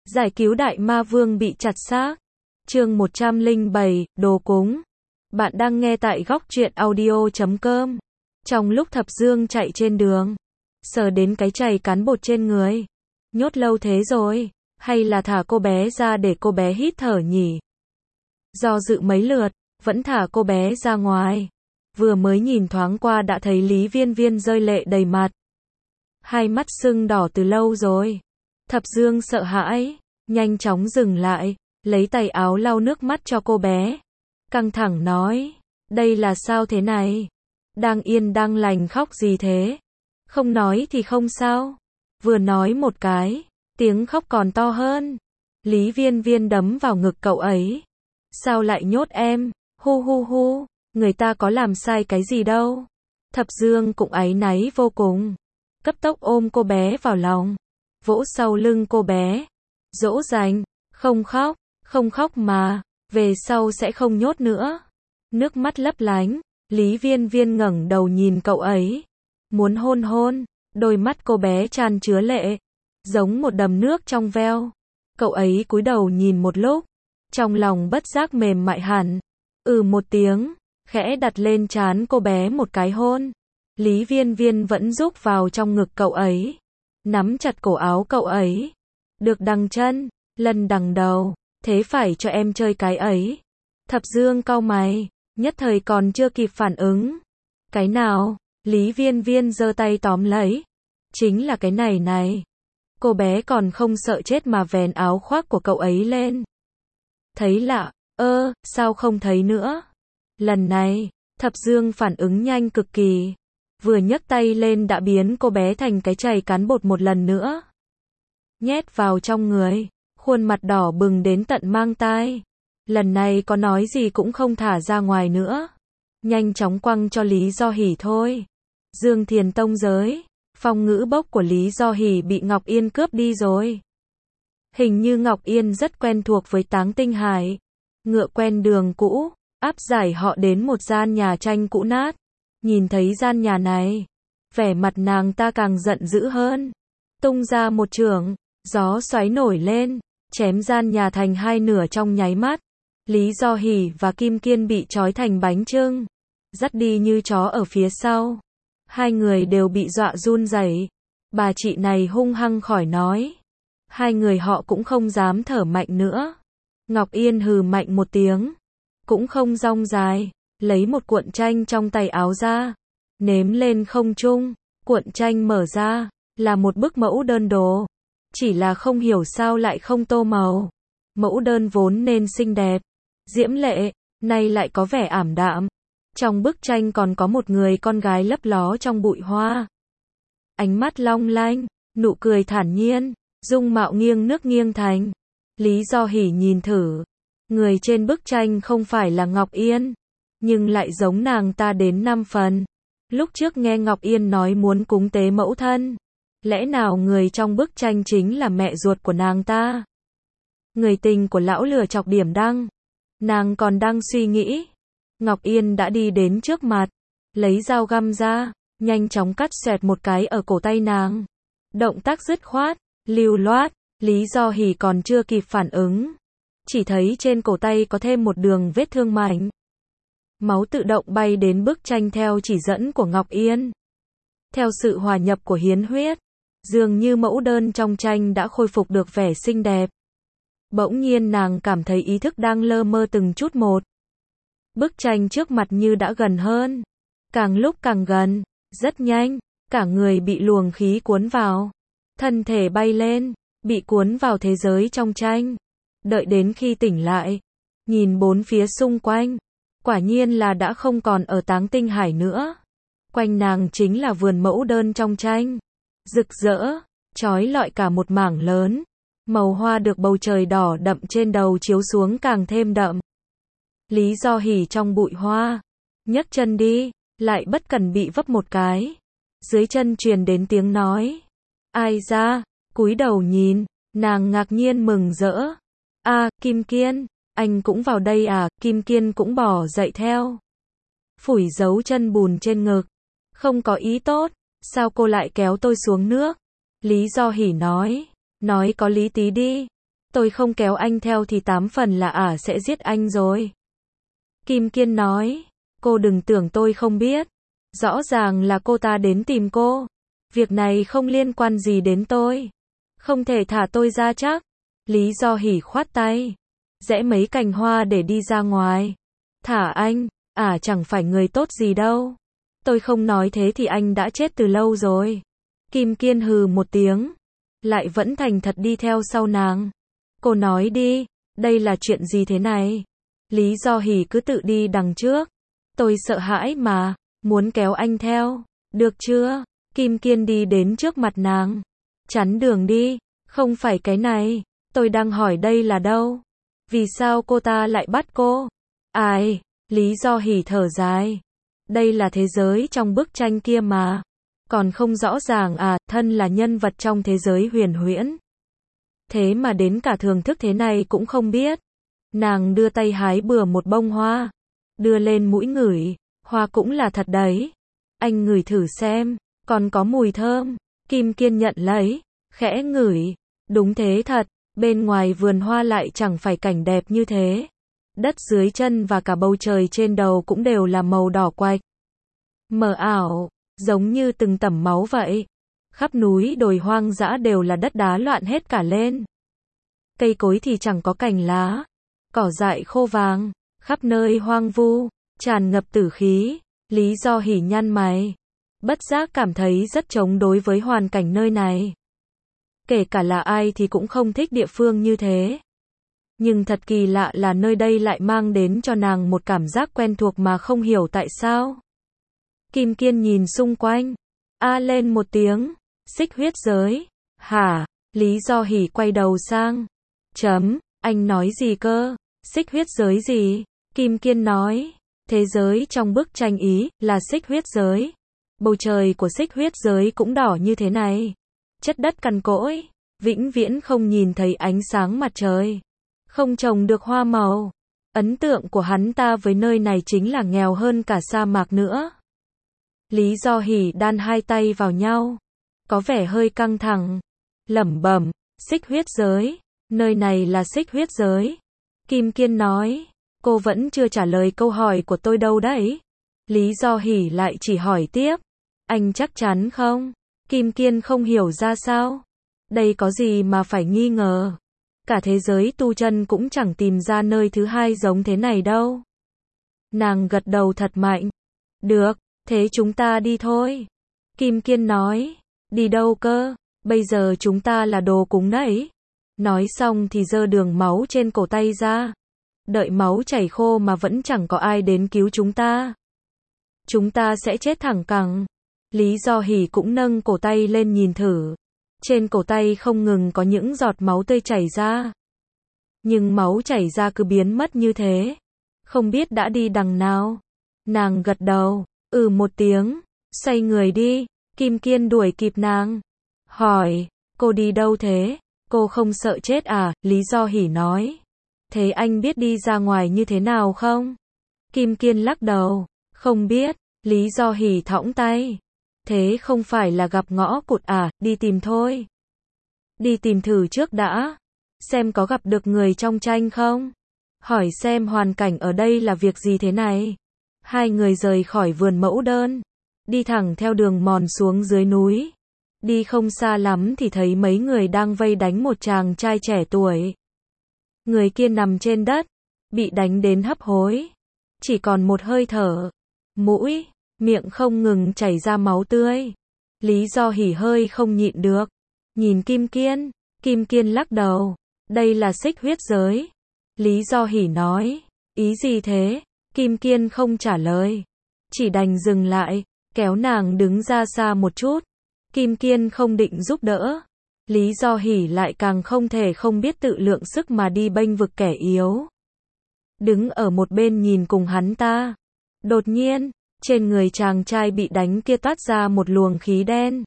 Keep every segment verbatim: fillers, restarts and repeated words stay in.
Giải cứu đại ma vương bị chặt xác. Chương một trăm lẻ bảy, đồ cúng. Bạn đang nghe tại góc truyện audio chấm com. Trong lúc Thập Dương chạy trên đường, sờ đến cái chày cán bột trên người. Nhốt lâu thế rồi, hay là thả cô bé ra để cô bé hít thở nhỉ? Do dự mấy lượt, vẫn thả cô bé ra ngoài. Vừa mới nhìn thoáng qua đã thấy Lý Viên Viên rơi lệ đầy mặt. Hai mắt sưng đỏ từ lâu rồi. Thập Dương sợ hãi, nhanh chóng dừng lại, lấy tay áo lau nước mắt cho cô bé. Căng thẳng nói, đây là sao thế này? Đang yên đang lành khóc gì thế? Không nói thì không sao. Vừa nói một cái, tiếng khóc còn to hơn. Lý Viên Viên đấm vào ngực cậu ấy. Sao lại nhốt em? Hu hu hu, người ta có làm sai cái gì đâu. Thập Dương cũng áy náy vô cùng. Cấp tốc ôm cô bé vào lòng, vỗ sau lưng cô bé, dỗ dành, không khóc, không khóc mà, về sau sẽ không nhốt nữa. Nước mắt lấp lánh, Lý Viên Viên ngẩng đầu nhìn cậu ấy, muốn hôn hôn, đôi mắt cô bé tràn chứa lệ, giống một đầm nước trong veo. Cậu ấy cúi đầu nhìn một lúc, trong lòng bất giác mềm mại hẳn, ừ một tiếng, khẽ đặt lên trán cô bé một cái hôn. Lý Viên Viên vẫn rúc vào trong ngực cậu ấy, nắm chặt cổ áo cậu ấy. Được đằng chân, lần đằng đầu, thế phải cho em chơi cái ấy. Thập Dương cau mày, nhất thời còn chưa kịp phản ứng. Cái nào? Lý Viên Viên giơ tay tóm lấy. Chính là cái này này. Cô bé còn không sợ chết mà vén áo khoác của cậu ấy lên. Thấy lạ, ơ, sao không thấy nữa? Lần này, Thập Dương phản ứng nhanh cực kỳ. Vừa nhấc tay lên đã biến cô bé thành cái chày cán bột một lần nữa. Nhét vào trong người, khuôn mặt đỏ bừng đến tận mang tai. Lần này có nói gì cũng không thả ra ngoài nữa. Nhanh chóng quăng cho Lý Do Hỉ thôi. Dương Thiền Tông giới, phong ngữ bốc của Lý Do Hỉ bị Ngọc Yên cướp đi rồi. Hình như Ngọc Yên rất quen thuộc với Táng Tinh Hải. Ngựa quen đường cũ, áp giải họ đến một gian nhà tranh cũ nát. Nhìn thấy gian nhà này, vẻ mặt nàng ta càng giận dữ hơn. Tung ra một chưởng, gió xoáy nổi lên, chém gian nhà thành hai nửa trong nháy mắt. Lý Do Hỉ và Kim Kiên bị trói thành bánh chưng, dắt đi như chó ở phía sau. Hai người đều bị dọa run rẩy. Bà chị này hung hăng khỏi nói. Hai người họ cũng không dám thở mạnh nữa. Ngọc Yên hừ mạnh một tiếng, cũng không rong dài. Lấy một cuộn tranh trong tay áo ra, ném lên không trung, cuộn tranh mở ra, là một bức mẫu đơn đồ. Chỉ là không hiểu sao lại không tô màu. Mẫu đơn vốn nên xinh đẹp, diễm lệ, nay lại có vẻ ảm đạm. Trong bức tranh còn có một người con gái lấp ló trong bụi hoa. Ánh mắt long lanh, nụ cười thản nhiên, dung mạo nghiêng nước nghiêng thành. Lý Do Hỉ nhìn thử, người trên bức tranh không phải là Ngọc Yên, nhưng lại giống nàng ta đến năm phần. Lúc trước nghe Ngọc Yên nói muốn cúng tế mẫu thân. Lẽ nào người trong bức tranh chính là mẹ ruột của nàng ta? Người tình của lão lừa chọc điểm đăng. Nàng còn đang suy nghĩ. Ngọc Yên đã đi đến trước mặt, lấy dao găm ra, nhanh chóng cắt xoẹt một cái ở cổ tay nàng. Động tác dứt khoát, lưu loát, Lý Do Hỉ còn chưa kịp phản ứng. Chỉ thấy trên cổ tay có thêm một đường vết thương mảnh. Máu tự động bay đến bức tranh theo chỉ dẫn của Ngọc Yên. Theo sự hòa nhập của hiến huyết, dường như mẫu đơn trong tranh đã khôi phục được vẻ xinh đẹp. Bỗng nhiên nàng cảm thấy ý thức đang lơ mơ từng chút một. Bức tranh trước mặt như đã gần hơn. Càng lúc càng gần, rất nhanh, cả người bị luồng khí cuốn vào. Thân thể bay lên, bị cuốn vào thế giới trong tranh. Đợi đến khi tỉnh lại, nhìn bốn phía xung quanh. Quả nhiên là đã không còn ở Táng Tinh Hải nữa. Quanh nàng chính là vườn mẫu đơn trong tranh. Rực rỡ, chói lọi cả một mảng lớn. Màu hoa được bầu trời đỏ đậm trên đầu chiếu xuống càng thêm đậm. Lý Do Hỉ trong bụi hoa, nhấc chân đi, lại bất cẩn bị vấp một cái. Dưới chân truyền đến tiếng nói. Ai ra? Cúi đầu nhìn, nàng ngạc nhiên mừng rỡ. A, Kim Kiên. Anh cũng vào đây à? Kim Kiên cũng bò dậy theo. Phủi dấu chân bùn trên ngực. Không có ý tốt, sao cô lại kéo tôi xuống nước? Lý Do Hỉ nói. Nói có lý tí đi. Tôi không kéo anh theo thì tám phần là ả sẽ giết anh rồi. Kim Kiên nói, cô đừng tưởng tôi không biết. Rõ ràng là cô ta đến tìm cô. Việc này không liên quan gì đến tôi. Không thể thả tôi ra chắc. Lý Do Hỉ khoát tay. Rẽ mấy cành hoa để đi ra ngoài. Thả anh, ả chẳng phải người tốt gì đâu. Tôi không nói thế thì anh đã chết từ lâu rồi. Kim Kiên hừ một tiếng. Lại vẫn thành thật đi theo sau nàng. Cô nói đi, đây là chuyện gì thế này? Lý Do Hỉ cứ tự đi đằng trước. Tôi sợ hãi mà, muốn kéo anh theo. Được chưa? Kim Kiên đi đến trước mặt nàng. Chắn đường đi, không phải cái này. Tôi đang hỏi đây là đâu? Vì sao cô ta lại bắt cô? Ai? Lý Do Hỉ thở dài. Đây là thế giới trong bức tranh kia mà. Còn không rõ ràng à, thân là nhân vật trong thế giới huyền huyễn. Thế mà đến cả thưởng thức thế này cũng không biết. Nàng đưa tay hái bừa một bông hoa. Đưa lên mũi ngửi. Hoa cũng là thật đấy. Anh ngửi thử xem, còn có mùi thơm. Kim Kiên nhận lấy, khẽ ngửi. Đúng thế thật, bên ngoài vườn hoa lại chẳng phải cảnh đẹp như thế. Đất dưới chân và cả bầu trời trên đầu cũng đều là màu đỏ quạch. Mờ ảo, giống như từng tẩm máu vậy. Khắp núi đồi hoang dã đều là đất đá loạn hết cả lên. Cây cối thì chẳng có cành lá. Cỏ dại khô vàng, khắp nơi hoang vu, tràn ngập tử khí. Lý Do Hỉ nhăn mày. Bất giác cảm thấy rất chống đối với hoàn cảnh nơi này. Kể cả là ai thì cũng không thích địa phương như thế. Nhưng thật kỳ lạ là nơi đây lại mang đến cho nàng một cảm giác quen thuộc mà không hiểu tại sao. Kim Kiên nhìn xung quanh. A lên một tiếng. Xích huyết giới. Hả? Lý Do Hỉ quay đầu sang. Chấm, anh nói gì cơ? Xích huyết giới gì? Kim Kiên nói. Thế giới trong bức tranh ý là xích huyết giới. Bầu trời của xích huyết giới cũng đỏ như thế này. Chất đất cằn cỗi. Vĩnh viễn không nhìn thấy ánh sáng mặt trời. Không trồng được hoa màu. Ấn tượng của hắn ta với nơi này chính là nghèo hơn cả sa mạc nữa. Lý Do Hỉ đan hai tay vào nhau. Có vẻ hơi căng thẳng. Lẩm bẩm, xích huyết giới. Nơi này là xích huyết giới. Kim Kiên nói. Cô vẫn chưa trả lời câu hỏi của tôi đâu đấy. Lý Do Hỉ lại chỉ hỏi tiếp. Anh chắc chắn không? Kim Kiên không hiểu ra sao. Đây có gì mà phải nghi ngờ. Cả thế giới tu chân cũng chẳng tìm ra nơi thứ hai giống thế này đâu. Nàng gật đầu thật mạnh. Được, thế chúng ta đi thôi. Kim Kiên nói. Đi đâu cơ? Bây giờ chúng ta là đồ cúng đấy. Nói xong thì giơ đường máu trên cổ tay ra. Đợi máu chảy khô mà vẫn chẳng có ai đến cứu chúng ta. Chúng ta sẽ chết thẳng cẳng. Lý Do Hỉ cũng nâng cổ tay lên nhìn thử. Trên cổ tay không ngừng có những giọt máu tươi chảy ra. Nhưng máu chảy ra cứ biến mất như thế. Không biết đã đi đằng nào. Nàng gật đầu, ừ một tiếng, xoay người đi. Kim Kiên đuổi kịp nàng. Hỏi, cô đi đâu thế? Cô không sợ chết à? Lý Do Hỉ nói. Thế anh biết đi ra ngoài như thế nào không? Kim Kiên lắc đầu. Không biết. Lý Do Hỉ thõng tay. Thế không phải là gặp ngõ cụt à? Đi tìm thôi. Đi tìm thử trước đã. Xem có gặp được người trong tranh không? Hỏi xem hoàn cảnh ở đây là việc gì thế này. Hai người rời khỏi vườn mẫu đơn. Đi thẳng theo đường mòn xuống dưới núi. Đi không xa lắm thì thấy mấy người đang vây đánh một chàng trai trẻ tuổi. Người kia nằm trên đất. Bị đánh đến hấp hối. Chỉ còn một hơi thở. Mũi, miệng không ngừng chảy ra máu tươi. Lý Do Hỉ hơi không nhịn được. Nhìn Kim Kiên. Kim Kiên lắc đầu. Đây là xích huyết giới. Lý Do Hỉ nói. Ý gì thế? Kim Kiên không trả lời. Chỉ đành dừng lại. Kéo nàng đứng ra xa một chút. Kim Kiên không định giúp đỡ. Lý Do Hỉ lại càng không thể không biết tự lượng sức mà đi bênh vực kẻ yếu. Đứng ở một bên nhìn cùng hắn ta. Đột nhiên, trên người chàng trai bị đánh kia toát ra một luồng khí đen.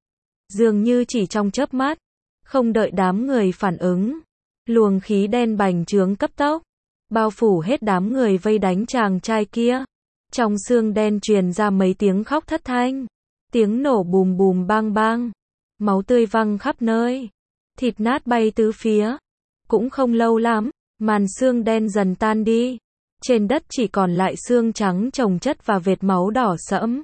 Dường như chỉ trong chớp mắt, không đợi đám người phản ứng. Luồng khí đen bành trướng cấp tốc, bao phủ hết đám người vây đánh chàng trai kia. Trong xương đen truyền ra mấy tiếng khóc thất thanh. Tiếng nổ bùm bùm bang bang. Máu tươi văng khắp nơi. Thịt nát bay tứ phía. Cũng không lâu lắm, màn sương đen dần tan đi. Trên đất chỉ còn lại xương trắng chồng chất và vệt máu đỏ sẫm.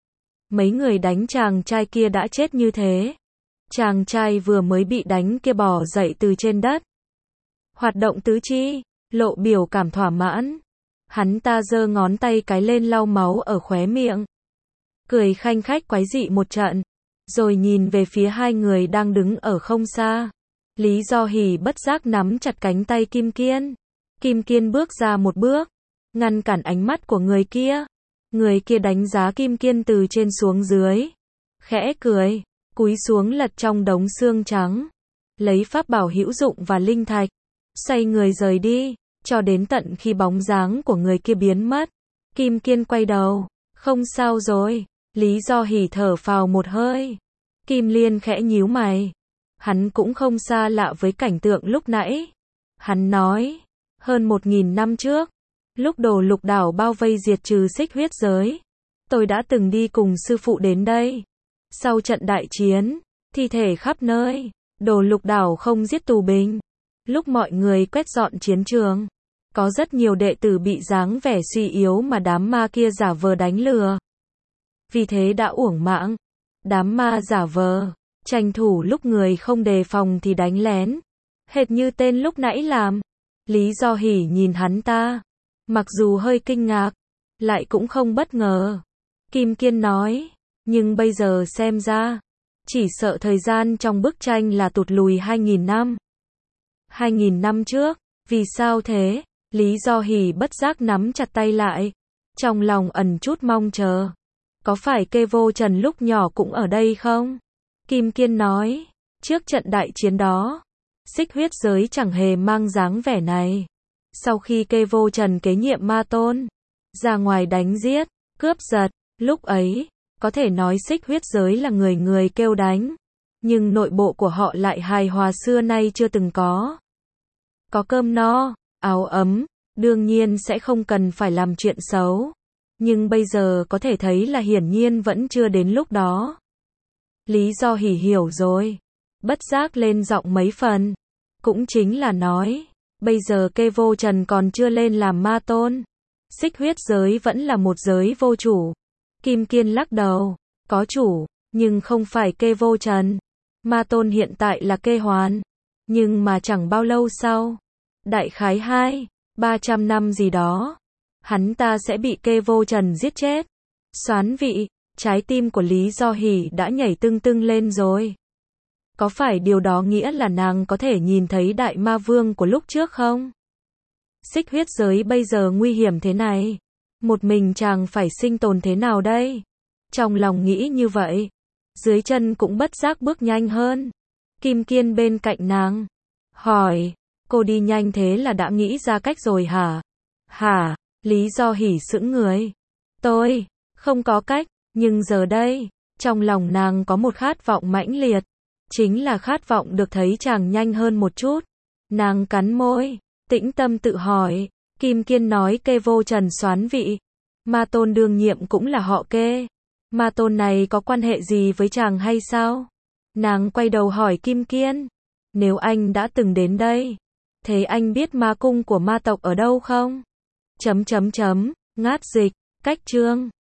Mấy người đánh chàng trai kia đã chết như thế. Chàng trai vừa mới bị đánh kia bò dậy từ trên đất. Hoạt động tứ chi, lộ biểu cảm thỏa mãn. Hắn ta giơ ngón tay cái lên lau máu ở khóe miệng. Cười khanh khách quái dị một trận. Rồi nhìn về phía hai người đang đứng ở không xa. Lý Do Hỉ bất giác nắm chặt cánh tay Kim Kiên. Kim Kiên bước ra một bước, ngăn cản ánh mắt của người kia. Người kia đánh giá Kim Kiên từ trên xuống dưới. Khẽ cười, cúi xuống lật trong đống xương trắng. Lấy pháp bảo hữu dụng và linh thạch. Xoay người rời đi, cho đến tận khi bóng dáng của người kia biến mất. Kim Kiên quay đầu, không sao rồi. Lý Do Hỉ thở phào một hơi. Kim Liên khẽ nhíu mày. Hắn cũng không xa lạ với cảnh tượng lúc nãy. Hắn nói, hơn một nghìn năm trước, lúc Đồ Lục Đảo bao vây diệt trừ Xích Huyết giới, tôi đã từng đi cùng sư phụ đến đây. Sau trận đại chiến, thi thể khắp nơi, Đồ Lục Đảo không giết tù binh. Lúc mọi người quét dọn chiến trường, có rất nhiều đệ tử bị dáng vẻ suy yếu mà đám ma kia giả vờ đánh lừa. Vì thế đã uổng mạng. Đám ma giả vờ, tranh thủ lúc người không đề phòng thì đánh lén. Hệt như tên lúc nãy làm. Lý Do Hỉ nhìn hắn ta. Mặc dù hơi kinh ngạc, lại cũng không bất ngờ. Kim Kiên nói, nhưng bây giờ xem ra, chỉ sợ thời gian trong bức tranh là tụt lùi hai nghìn năm. hai nghìn năm trước, vì sao thế? Lý Do Hỉ bất giác nắm chặt tay lại. Trong lòng ẩn chút mong chờ. Có phải Kê Vô Trần lúc nhỏ cũng ở đây không? Kim Kiên nói, trước trận đại chiến đó, Xích Huyết giới chẳng hề mang dáng vẻ này. Sau khi Kê Vô Trần kế nhiệm ma tôn, ra ngoài đánh giết, cướp giật, lúc ấy, có thể nói Xích Huyết giới là người người kêu đánh. Nhưng nội bộ của họ lại hài hòa xưa nay chưa từng có. Có cơm no, áo ấm, đương nhiên sẽ không cần phải làm chuyện xấu. Nhưng bây giờ có thể thấy là hiển nhiên vẫn chưa đến lúc đó. Lý Do Hỉ hiểu rồi. Bất giác lên giọng mấy phần. Cũng chính là nói, bây giờ Kê Vô Trần còn chưa lên làm ma tôn. Xích Huyết giới vẫn là một giới vô chủ. Kim Kiên lắc đầu, có chủ, nhưng không phải Kê Vô Trần. Ma tôn hiện tại là Kê Hoàn. Nhưng mà chẳng bao lâu sau, đại khái hai, ba trăm năm gì đó, hắn ta sẽ bị Kê Vô Trần giết chết. Soán vị, trái tim của Lý Do Hỉ đã nhảy tưng tưng lên rồi. Có phải điều đó nghĩa là nàng có thể nhìn thấy đại ma vương của lúc trước không? Xích Huyết giới bây giờ nguy hiểm thế này. Một mình chàng phải sinh tồn thế nào đây? Trong lòng nghĩ như vậy, dưới chân cũng bất giác bước nhanh hơn. Kim Kiên bên cạnh nàng, hỏi, cô đi nhanh thế là đã nghĩ ra cách rồi hả? Hả? Lý Do Hỉ sững người. Tôi, không có cách, nhưng giờ đây, trong lòng nàng có một khát vọng mãnh liệt. Chính là khát vọng được thấy chàng nhanh hơn một chút. Nàng cắn môi, tĩnh tâm tự hỏi. Kim Kiên nói Kê Vô Trần soán vị. Ma tôn đương nhiệm cũng là họ Kê. Ma tôn này có quan hệ gì với chàng hay sao? Nàng quay đầu hỏi Kim Kiên. Nếu anh đã từng đến đây, thế anh biết ma cung của ma tộc ở đâu không? Chấm chấm chấm, ngát dịch, cách chương.